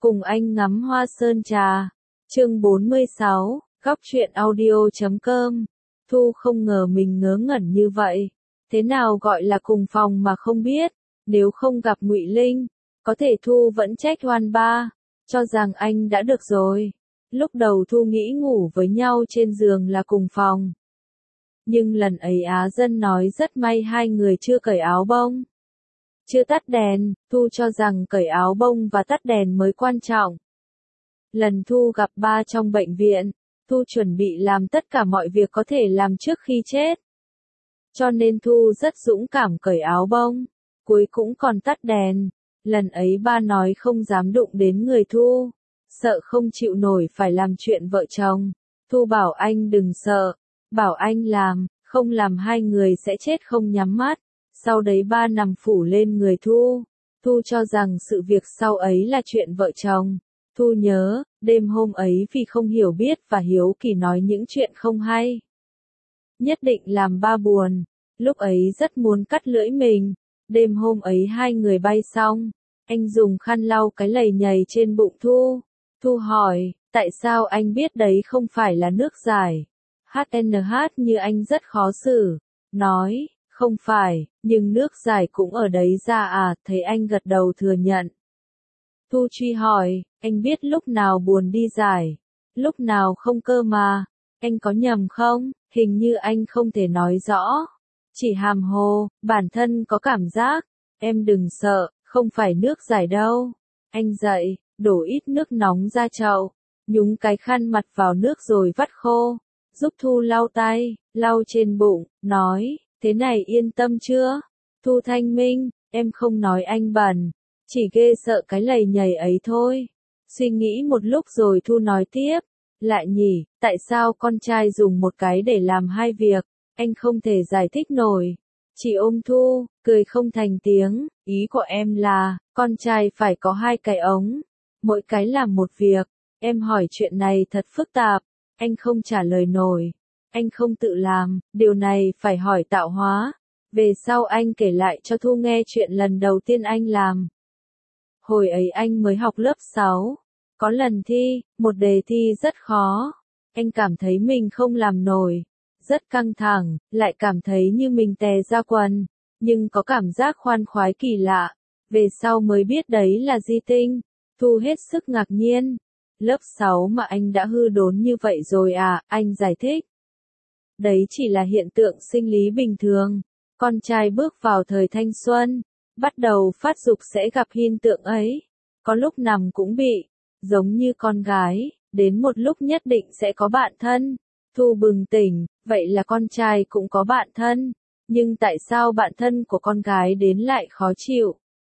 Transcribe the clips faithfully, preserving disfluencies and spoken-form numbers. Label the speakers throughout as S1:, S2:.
S1: Cùng anh ngắm hoa sơn trà. Chương bốn mươi sáu, góc truyện audio chấm com. Thu không ngờ mình ngớ ngẩn như vậy. Thế nào gọi là cùng phòng mà không biết, nếu không gặp Ngụy Linh, có thể Thu vẫn trách Hoan Ba, cho rằng anh đã được rồi. Lúc đầu Thu nghĩ ngủ với nhau trên giường là cùng phòng. Nhưng lần ấy Á Dân nói rất may hai người chưa cởi áo bông, chưa tắt đèn, Thu cho rằng cởi áo bông và tắt đèn mới quan trọng. Lần Thu gặp ba trong bệnh viện, Thu chuẩn bị làm tất cả mọi việc có thể làm trước khi chết. Cho nên Thu rất dũng cảm cởi áo bông, cuối cũng còn tắt đèn. Lần ấy ba nói không dám đụng đến người Thu, sợ không chịu nổi phải làm chuyện vợ chồng. Thu bảo anh đừng sợ, bảo anh làm, không làm hai người sẽ chết không nhắm mắt. Sau đấy ba nằm phủ lên người Thu. Thu cho rằng sự việc sau ấy là chuyện vợ chồng. Thu nhớ, đêm hôm ấy vì không hiểu biết và hiếu kỳ nói những chuyện không hay, nhất định làm ba buồn. Lúc ấy rất muốn cắt lưỡi mình. Đêm hôm ấy hai người bay xong, anh dùng khăn lau cái lầy nhầy trên bụng Thu. Thu hỏi, tại sao anh biết đấy không phải là nước giải? hát en hát như anh rất khó xử. Nói, không phải, nhưng nước giải cũng ở đấy ra à, thấy anh gật đầu thừa nhận. Thu truy hỏi, anh biết lúc nào buồn đi giải, lúc nào không cơ mà, anh có nhầm không? Hình như anh không thể nói rõ, chỉ hàm hồ, bản thân có cảm giác. Em đừng sợ, không phải nước giải đâu. Anh dậy, đổ ít nước nóng ra chậu, nhúng cái khăn mặt vào nước rồi vắt khô, giúp Thu lau tay, lau trên bụng, nói, thế này yên tâm chưa? Thu thanh minh, em không nói anh bẩn, chỉ ghê sợ cái lầy nhầy ấy thôi. Suy nghĩ một lúc rồi Thu nói tiếp, lại nhỉ, tại sao con trai dùng một cái để làm hai việc, anh không thể giải thích nổi. Chỉ ôm Thu, cười không thành tiếng, ý của em là, con trai phải có hai cái ống, mỗi cái làm một việc. Em hỏi chuyện này thật phức tạp, anh không trả lời nổi, anh không tự làm, điều này phải hỏi Tạo Hóa. Về sau anh kể lại cho Thu nghe chuyện lần đầu tiên anh làm. Hồi ấy anh mới học lớp sáu, có lần thi, một đề thi rất khó, anh cảm thấy mình không làm nổi, rất căng thẳng, lại cảm thấy như mình tè ra quần, nhưng có cảm giác khoan khoái kỳ lạ, về sau mới biết đấy là di tinh. Thu hết sức ngạc nhiên, lớp sáu mà anh đã hư đốn như vậy rồi à? Anh giải thích, đấy chỉ là hiện tượng sinh lý bình thường, con trai bước vào thời thanh xuân, bắt đầu phát dục sẽ gặp hiện tượng ấy, có lúc nằm cũng bị, giống như con gái, đến một lúc nhất định sẽ có bạn thân. Thu bừng tỉnh, vậy là con trai cũng có bạn thân, nhưng tại sao bạn thân của con gái đến lại khó chịu,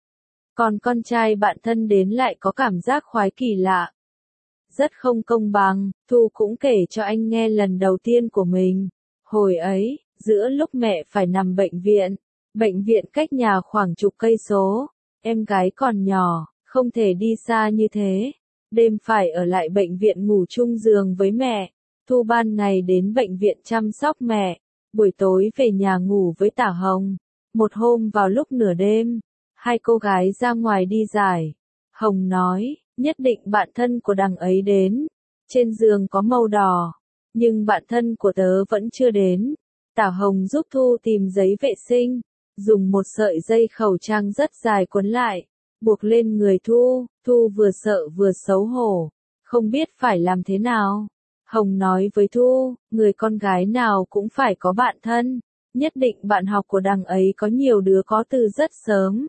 S1: còn con trai bạn thân đến lại có cảm giác khoái kỳ lạ? Rất không công bằng. Thu cũng kể cho anh nghe lần đầu tiên của mình. Hồi ấy, giữa lúc mẹ phải nằm bệnh viện, bệnh viện cách nhà khoảng chục cây số, em gái còn nhỏ, không thể đi xa như thế, đêm phải ở lại bệnh viện ngủ chung giường với mẹ. Thu ban ngày đến bệnh viện chăm sóc mẹ, buổi tối về nhà ngủ với Tả Hồng. Một hôm vào lúc nửa đêm, hai cô gái ra ngoài đi giải. Hồng nói, nhất định bạn thân của đằng ấy đến. Trên giường có màu đỏ, nhưng bạn thân của tớ vẫn chưa đến. Tả Hồng giúp Thu tìm giấy vệ sinh, dùng một sợi dây khẩu trang rất dài cuốn lại, buộc lên người Thu. Thu vừa sợ vừa xấu hổ, không biết phải làm thế nào. Hồng nói với Thu, người con gái nào cũng phải có bạn thân, nhất định bạn học của đằng ấy có nhiều đứa có từ rất sớm.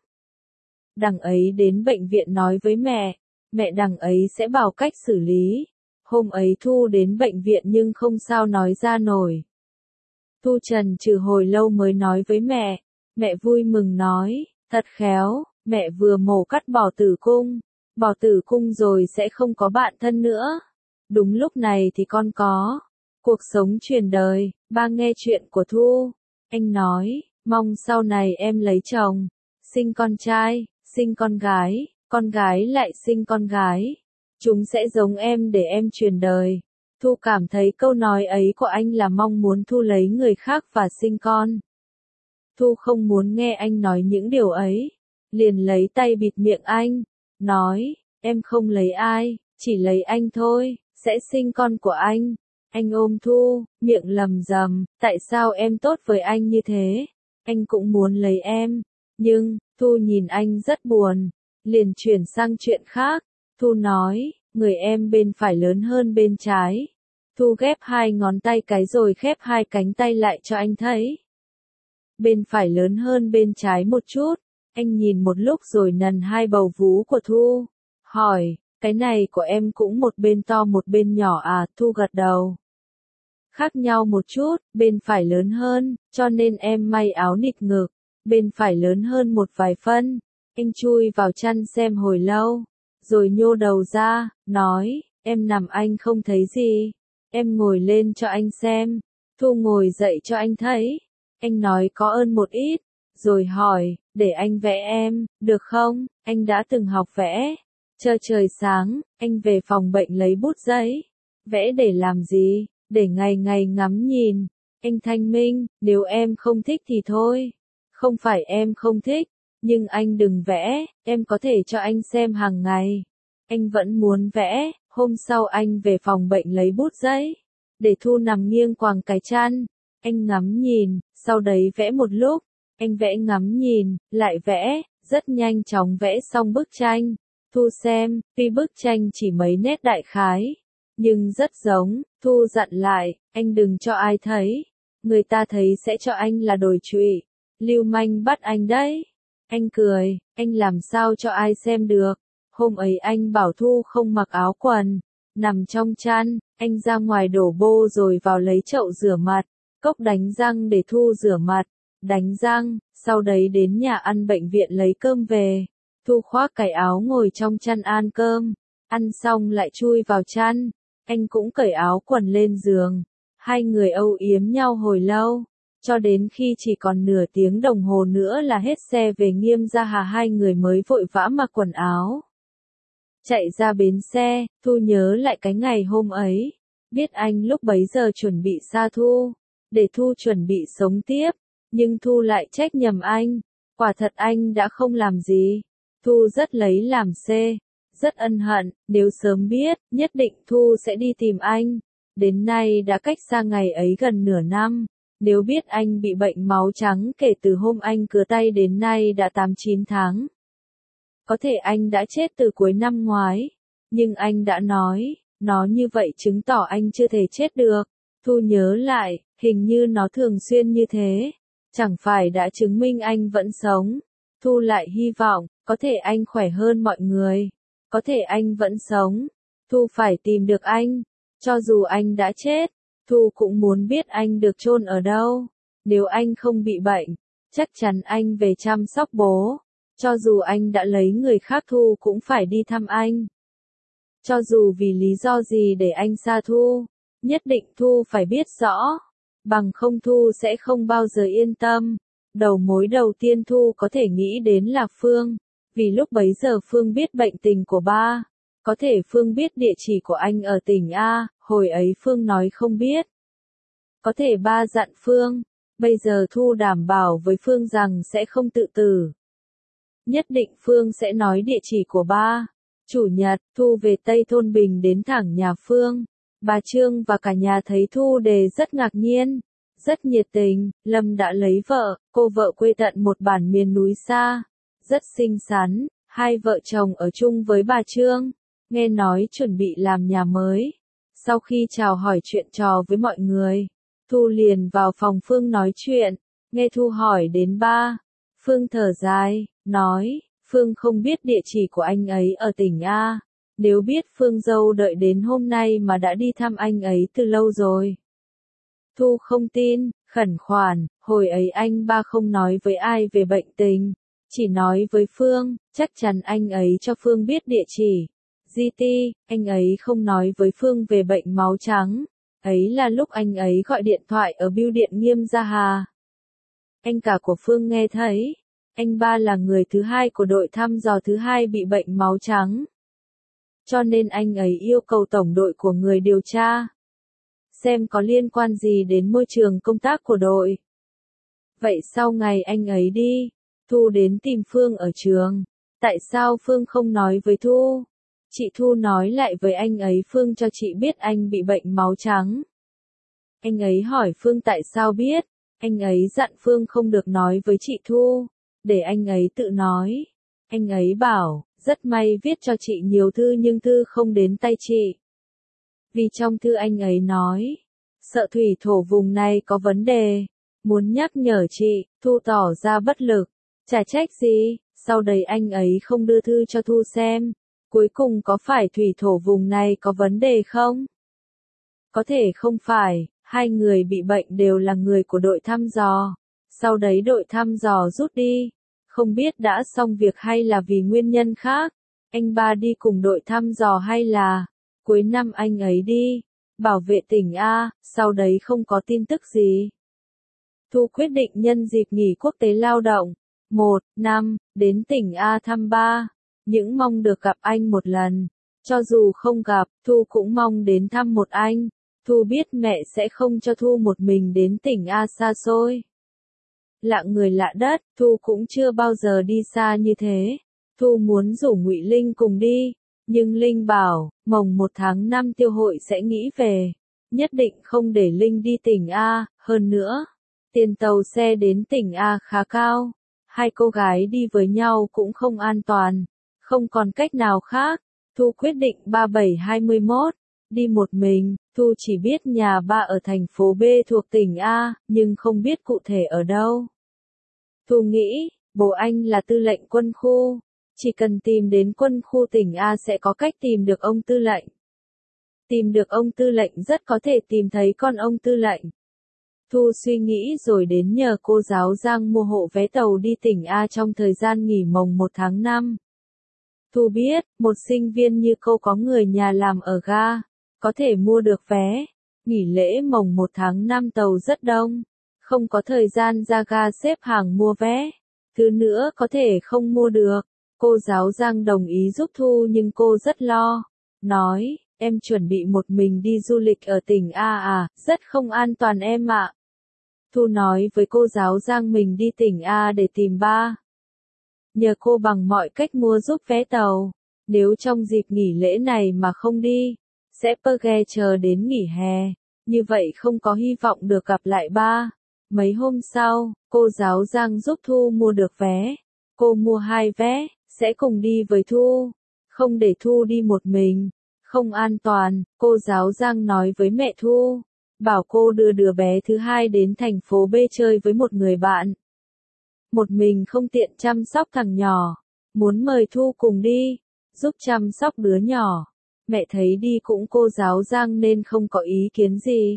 S1: Đằng ấy đến bệnh viện nói với mẹ, mẹ đằng ấy sẽ bảo cách xử lý. Hôm ấy Thu đến bệnh viện nhưng không sao nói ra nổi. Thu chần chừ hồi lâu mới nói với mẹ, mẹ vui mừng nói, thật khéo, mẹ vừa mổ cắt bỏ tử cung, bỏ tử cung rồi sẽ không có bạn thân nữa. Đúng lúc này thì con có cuộc sống truyền đời. Ba nghe chuyện của Thu, anh nói, mong sau này em lấy chồng, sinh con trai, sinh con gái, con gái lại sinh con gái, chúng sẽ giống em để em truyền đời. Thu cảm thấy câu nói ấy của anh là mong muốn Thu lấy người khác và sinh con. Thu không muốn nghe anh nói những điều ấy, liền lấy tay bịt miệng anh, nói, em không lấy ai, chỉ lấy anh thôi, sẽ sinh con của anh. Anh ôm Thu, miệng lầm rầm, tại sao em tốt với anh như thế? Anh cũng muốn lấy em. Nhưng, Thu nhìn anh rất buồn, liền chuyển sang chuyện khác. Thu nói, người em bên phải lớn hơn bên trái. Thu ghép hai ngón tay cái rồi khép hai cánh tay lại cho anh thấy. Bên phải lớn hơn bên trái một chút. Anh nhìn một lúc rồi nần hai bầu vú của Thu. Hỏi, cái này của em cũng một bên to một bên nhỏ à? Thu gật đầu. Khác nhau một chút, bên phải lớn hơn, cho nên em may áo nịt ngực. Bên phải lớn hơn một vài phân. Anh chui vào chăn xem hồi lâu, rồi nhô đầu ra, nói, em nằm anh không thấy gì. Em ngồi lên cho anh xem. Thu ngồi dậy cho anh thấy. Anh nói có ơn một ít, rồi hỏi, để anh vẽ em, được không? Anh đã từng học vẽ. Chờ trời sáng, anh về phòng bệnh lấy bút giấy. Vẽ để làm gì? Để ngày ngày ngắm nhìn. Anh thanh minh, nếu em không thích thì thôi. Không phải em không thích, nhưng anh đừng vẽ, em có thể cho anh xem hàng ngày. Anh vẫn muốn vẽ. Hôm sau anh về phòng bệnh lấy bút giấy, để Thu nằm nghiêng quàng cái chăn. Anh ngắm nhìn, sau đấy vẽ một lúc. Anh vẽ ngắm nhìn, lại vẽ, rất nhanh chóng vẽ xong bức tranh. Thu xem, tuy bức tranh chỉ mấy nét đại khái, nhưng rất giống. Thu dặn lại, anh đừng cho ai thấy. Người ta thấy sẽ cho anh là đồi trụy. Lưu manh bắt anh đấy. Anh cười, anh làm sao cho ai xem được. Hôm ấy anh bảo Thu không mặc áo quần, nằm trong chăn, anh ra ngoài đổ bô rồi vào lấy chậu rửa mặt, cốc đánh răng để Thu rửa mặt, đánh răng, sau đấy đến nhà ăn bệnh viện lấy cơm về. Thu khoác cái áo ngồi trong chăn ăn cơm, ăn xong lại chui vào chăn, anh cũng cởi áo quần lên giường. Hai người âu yếm nhau hồi lâu, cho đến khi chỉ còn nửa tiếng đồng hồ nữa là hết xe về Nghiêm Gia Hà, hai người mới vội vã mặc quần áo. Chạy ra bến xe, Thu nhớ lại cái ngày hôm ấy, biết anh lúc bấy giờ chuẩn bị xa Thu, để Thu chuẩn bị sống tiếp, nhưng Thu lại trách nhầm anh, quả thật anh đã không làm gì. Thu rất lấy làm xê, rất ân hận, nếu sớm biết, nhất định Thu sẽ đi tìm anh. Đến nay đã cách xa ngày ấy gần nửa năm, nếu biết anh bị bệnh máu trắng kể từ hôm anh cứa tay đến nay đã tám chín tháng. Có thể anh đã chết từ cuối năm ngoái, nhưng anh đã nói, nó như vậy chứng tỏ anh chưa thể chết được. Thu nhớ lại, hình như nó thường xuyên như thế, chẳng phải đã chứng minh anh vẫn sống. Thu lại hy vọng, có thể anh khỏe hơn mọi người, có thể anh vẫn sống. Thu phải tìm được anh, cho dù anh đã chết, Thu cũng muốn biết anh được chôn ở đâu. Nếu anh không bị bệnh, chắc chắn anh về chăm sóc bố. Cho dù anh đã lấy người khác, Thu cũng phải đi thăm anh. Cho dù vì lý do gì để anh xa Thu, nhất định Thu phải biết rõ, bằng không Thu sẽ không bao giờ yên tâm. Đầu mối đầu tiên Thu có thể nghĩ đến là Phương, vì lúc bấy giờ Phương biết bệnh tình của ba. Có thể Phương biết địa chỉ của anh ở tỉnh A, hồi ấy Phương nói không biết. Có thể ba dặn Phương, bây giờ Thu đảm bảo với Phương rằng sẽ không tự tử. Nhất định Phương sẽ nói địa chỉ của ba. Chủ nhật, Thu về Tây Thôn Bình đến thẳng nhà Phương. Bà Trương và cả nhà thấy Thu đề rất ngạc nhiên, rất nhiệt tình. Lâm đã lấy vợ, cô vợ quê tận một bản miền núi xa, rất xinh xắn. Hai vợ chồng ở chung với bà Trương, nghe nói chuẩn bị làm nhà mới. Sau khi chào hỏi chuyện trò với mọi người, Thu liền vào phòng Phương nói chuyện. Nghe Thu hỏi đến ba, Phương thở dài, nói, Phương không biết địa chỉ của anh ấy ở tỉnh A. Nếu biết Phương dâu đợi đến hôm nay mà đã đi thăm anh ấy từ lâu rồi. Thu không tin, khẩn khoản, hồi ấy anh ba không nói với ai về bệnh tình, chỉ nói với Phương, chắc chắn anh ấy cho Phương biết địa chỉ. giê tê, anh ấy không nói với Phương về bệnh máu trắng. Ấy là lúc anh ấy gọi điện thoại ở bưu điện Nghiêm Gia Hà. Anh cả của Phương nghe thấy, anh ba là người thứ hai của đội thăm dò thứ hai bị bệnh máu trắng. Cho nên anh ấy yêu cầu tổng đội của người điều tra, xem có liên quan gì đến môi trường công tác của đội. Vậy sau ngày anh ấy đi, Thu đến tìm Phương ở trường. Tại sao Phương không nói với Thu? Chị Thu nói lại với anh ấy Phương cho chị biết anh bị bệnh máu trắng. Anh ấy hỏi Phương tại sao biết, anh ấy dặn Phương không được nói với chị Thu, để anh ấy tự nói. Anh ấy bảo, rất may viết cho chị nhiều thư nhưng thư không đến tay chị. Vì trong thư anh ấy nói, sợ thủy thổ vùng này có vấn đề, muốn nhắc nhở chị. Thu tỏ ra bất lực, chả trách gì, sau đấy anh ấy không đưa thư cho Thu xem. Cuối cùng có phải thủy thổ vùng này có vấn đề không? Có thể không phải, hai người bị bệnh đều là người của đội thăm dò. Sau đấy đội thăm dò rút đi. Không biết đã xong việc hay là vì nguyên nhân khác. Anh ba đi cùng đội thăm dò hay là cuối năm anh ấy đi bảo vệ tỉnh A, sau đấy không có tin tức gì. Thu quyết định nhân dịp nghỉ quốc tế lao động một năm đến tỉnh A thăm ba. Những mong được gặp anh một lần. Cho dù không gặp, Thu cũng mong đến thăm một anh. Thu biết mẹ sẽ không cho Thu một mình đến tỉnh A xa xôi. Lạ người lạ đất, Thu cũng chưa bao giờ đi xa như thế. Thu muốn rủ Ngụy Linh cùng đi, nhưng Linh bảo, mồng một tháng năm Tiêu Hội sẽ nghĩ về, nhất định không để Linh đi tỉnh A, hơn nữa, tiền tàu xe đến tỉnh A khá cao, hai cô gái đi với nhau cũng không an toàn, không còn cách nào khác. Thu quyết định ba bảy hai mốt, đi một mình. Thu chỉ biết nhà ba ở thành phố B thuộc tỉnh A, nhưng không biết cụ thể ở đâu. Thu nghĩ, bố anh là tư lệnh quân khu, chỉ cần tìm đến quân khu tỉnh A sẽ có cách tìm được ông tư lệnh. Tìm được ông tư lệnh rất có thể tìm thấy con ông tư lệnh. Thu suy nghĩ rồi đến nhờ cô giáo Giang mua hộ vé tàu đi tỉnh A trong thời gian nghỉ mồng một tháng năm. Thu biết, một sinh viên như cô có người nhà làm ở ga, có thể mua được vé. Nghỉ lễ mồng một tháng năm tàu rất đông, không có thời gian ra ga xếp hàng mua vé. Thứ nữa có thể không mua được. Cô giáo Giang đồng ý giúp Thu nhưng cô rất lo. Nói, em chuẩn bị một mình đi du lịch ở tỉnh A à, rất không an toàn em ạ. Thu nói với cô giáo Giang mình đi tỉnh A để tìm ba. Nhờ cô bằng mọi cách mua giúp vé tàu. Nếu trong dịp nghỉ lễ này mà không đi, sẽ pơ ghe chờ đến nghỉ hè. Như vậy không có hy vọng được gặp lại ba. Mấy hôm sau, cô giáo Giang giúp Thu mua được vé. Cô mua hai vé, sẽ cùng đi với Thu. Không để Thu đi một mình. Không an toàn, cô giáo Giang nói với mẹ Thu. Bảo cô đưa đứa bé thứ hai đến thành phố B chơi với một người bạn. Một mình không tiện chăm sóc thằng nhỏ. Muốn mời Thu cùng đi, giúp chăm sóc đứa nhỏ. Mẹ thấy đi cũng cô giáo Giang nên không có ý kiến gì.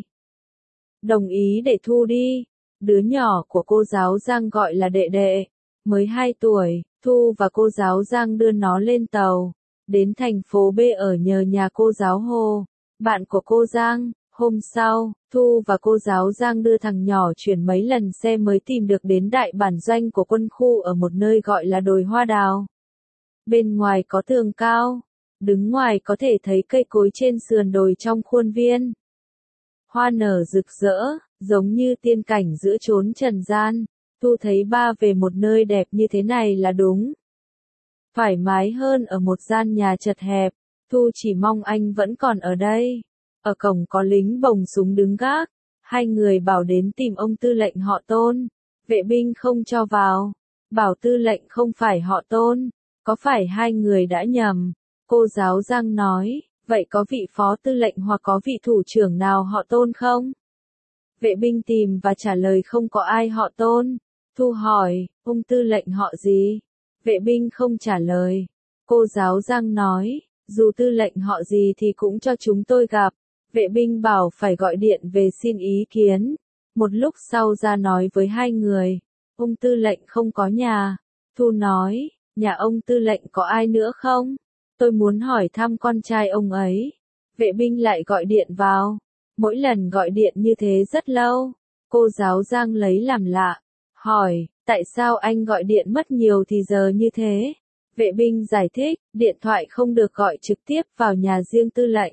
S1: Đồng ý để Thu đi. Đứa nhỏ của cô giáo Giang gọi là đệ đệ. Mới hai tuổi, Thu và cô giáo Giang đưa nó lên tàu. Đến thành phố B ở nhờ nhà cô giáo Hồ, bạn của cô Giang. Hôm sau, Thu và cô giáo Giang đưa thằng nhỏ chuyển mấy lần xe mới tìm được đến đại bản doanh của quân khu ở một nơi gọi là đồi hoa đào. Bên ngoài có tường cao, đứng ngoài có thể thấy cây cối trên sườn đồi trong khuôn viên. Hoa nở rực rỡ, giống như tiên cảnh giữa chốn trần gian. Thu thấy ba về một nơi đẹp như thế này là đúng. Thoải mái hơn ở một gian nhà chật hẹp. Thu chỉ mong anh vẫn còn ở đây. Ở cổng có lính bồng súng đứng gác. Hai người bảo đến tìm ông tư lệnh họ Tôn. Vệ binh không cho vào. Bảo tư lệnh không phải họ Tôn. Có phải hai người đã nhầm? Cô giáo Giang nói, vậy có vị phó tư lệnh hoặc có vị thủ trưởng nào họ Tôn không? Vệ binh tìm và trả lời không có ai họ Tôn. Thu hỏi, ông tư lệnh họ gì? Vệ binh không trả lời. Cô giáo Giang nói, dù tư lệnh họ gì thì cũng cho chúng tôi gặp. Vệ binh bảo phải gọi điện về xin ý kiến. Một lúc sau ra nói với hai người, ông tư lệnh không có nhà. Thu nói, nhà ông tư lệnh có ai nữa không? Tôi muốn hỏi thăm con trai ông ấy. Vệ binh lại gọi điện vào. Mỗi lần gọi điện như thế rất lâu. Cô giáo Giang lấy làm lạ. Hỏi, tại sao anh gọi điện mất nhiều thì giờ như thế? Vệ binh giải thích, điện thoại không được gọi trực tiếp vào nhà riêng tư lệnh.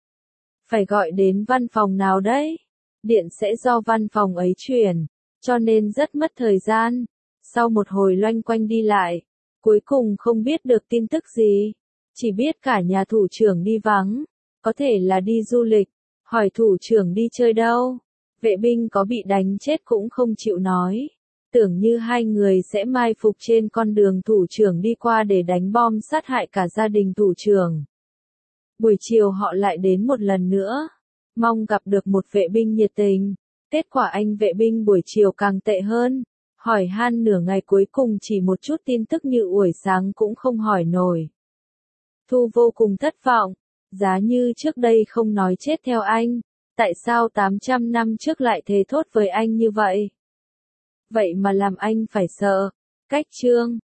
S1: Phải gọi đến văn phòng nào đấy? Điện sẽ do văn phòng ấy chuyển, cho nên rất mất thời gian. Sau một hồi loanh quanh đi lại, cuối cùng không biết được tin tức gì. Chỉ biết cả nhà thủ trưởng đi vắng, có thể là đi du lịch, hỏi thủ trưởng đi chơi đâu. Vệ binh có bị đánh chết cũng không chịu nói. Tưởng như hai người sẽ mai phục trên con đường thủ trưởng đi qua để đánh bom sát hại cả gia đình thủ trưởng. Buổi chiều họ lại đến một lần nữa, mong gặp được một vệ binh nhiệt tình. Kết quả anh vệ binh buổi chiều càng tệ hơn, hỏi han nửa ngày cuối cùng chỉ một chút tin tức như buổi sáng cũng không hỏi nổi. Thu vô cùng thất vọng, giá như trước đây không nói chết theo anh, tại sao tám trăm năm trước lại thề thốt với anh như vậy? Vậy mà làm anh phải sợ. Cách chương